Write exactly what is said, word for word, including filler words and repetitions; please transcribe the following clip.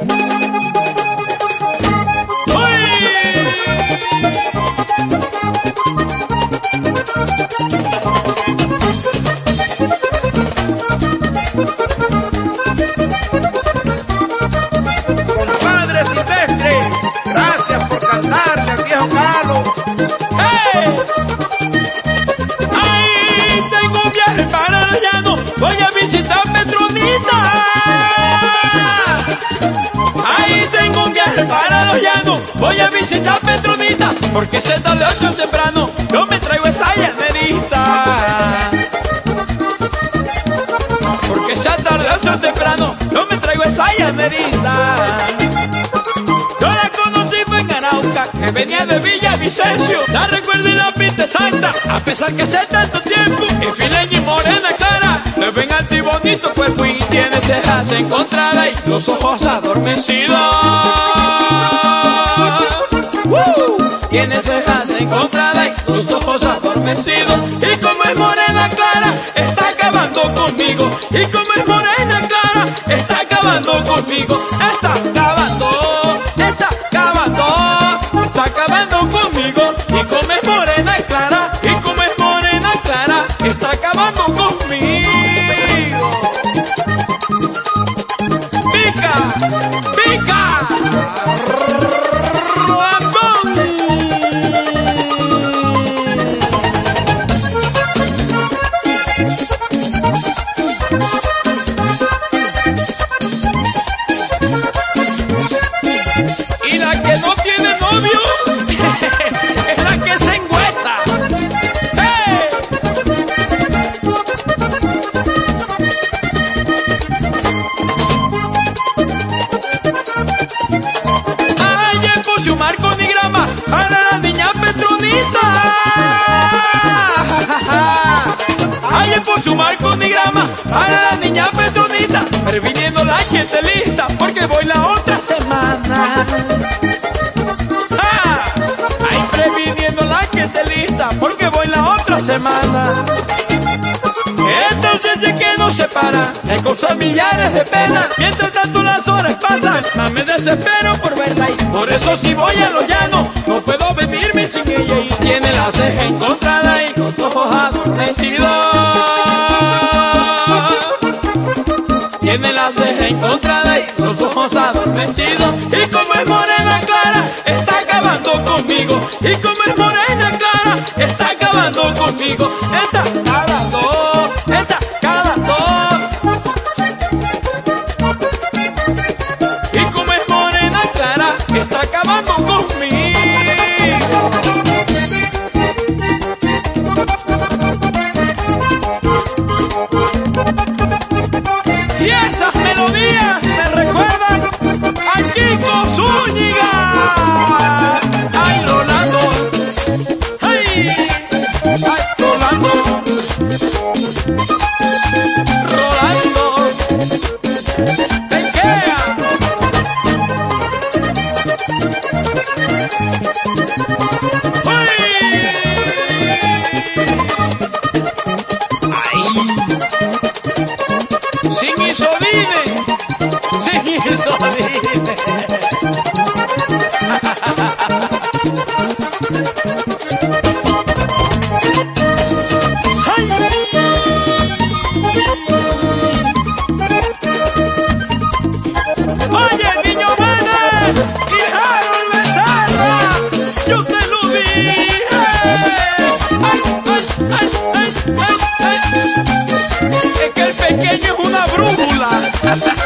Compadre Silvestre, gracias por cantarle al viejo Carlos. ¡Hey! ¡Ay! Tengo un viaje para los llanos, voy a visitar Petronita. ¡Ay! Tengo un viaje para los llanos, voy a visitar Petronita, porque se tarde ocho temprano, yo me traigo esa llanerita. Porque se tarde ocho temprano, yo me traigo esa llanerita. Yo la conocí fue en Arauca, que venía de Villavicencio. La recuerdo y la pinta exacta, a pesar que hace tanto tiempo. Es fileña y morena cara, le ven alto y bonito cuerpo, y tiene cejas encontradas y los ojos adormecidos. ¡Uh! Tiene cejas encontradas y los ojos adormecidos. Y como es morena clara, está acabando conmigo. Y como es morena clara, está acabando conmigo. Está acabando, está acabando, está acabando conmigo. Y como es morena clara, y como es morena clara, está acabando conmigo. ¡Pica! ¡Pica! Y la que no tiene novio es la que se engüesa. ¡Hey! Ay, el puse un marco ni grama para la niña Petronita. Ay, el puse un marco ni grama para la niña Petronita. Previniendo la gente lista, porque voy la otra semana. ¡Ah! Ay, previniendo la gente lista, porque voy la otra semana. Entonces de que nos separa, me causan millares de penas. Mientras tanto las horas pasan, más me desespero por verla. Y por eso si voy a los llanos, no puedo venirme sin ella. Y tiene la ceja encontrada y los ojos adormecidos. Tiene la ceja encontrada y los ojos adormecidos. Y como es morena clara, está acabando conmigo. Y como es morena clara, está acabando conmigo. Está acabando, está acabando. Y como es morena clara, está acabando conmigo. Y esas melodías me recuerdan a Kiko Zúñiga. ¡Ay, Rolando! ¡Ay! ¡Ay, Rolando! ¡Rolando! ¡Tequea! Sin Isoline, sin Isoline. Oye, Niño Manes y Harold Becerra, yo te lo dije. Ay, ay, ay, ay, ay, ay. Es que el pequeño es una brújula.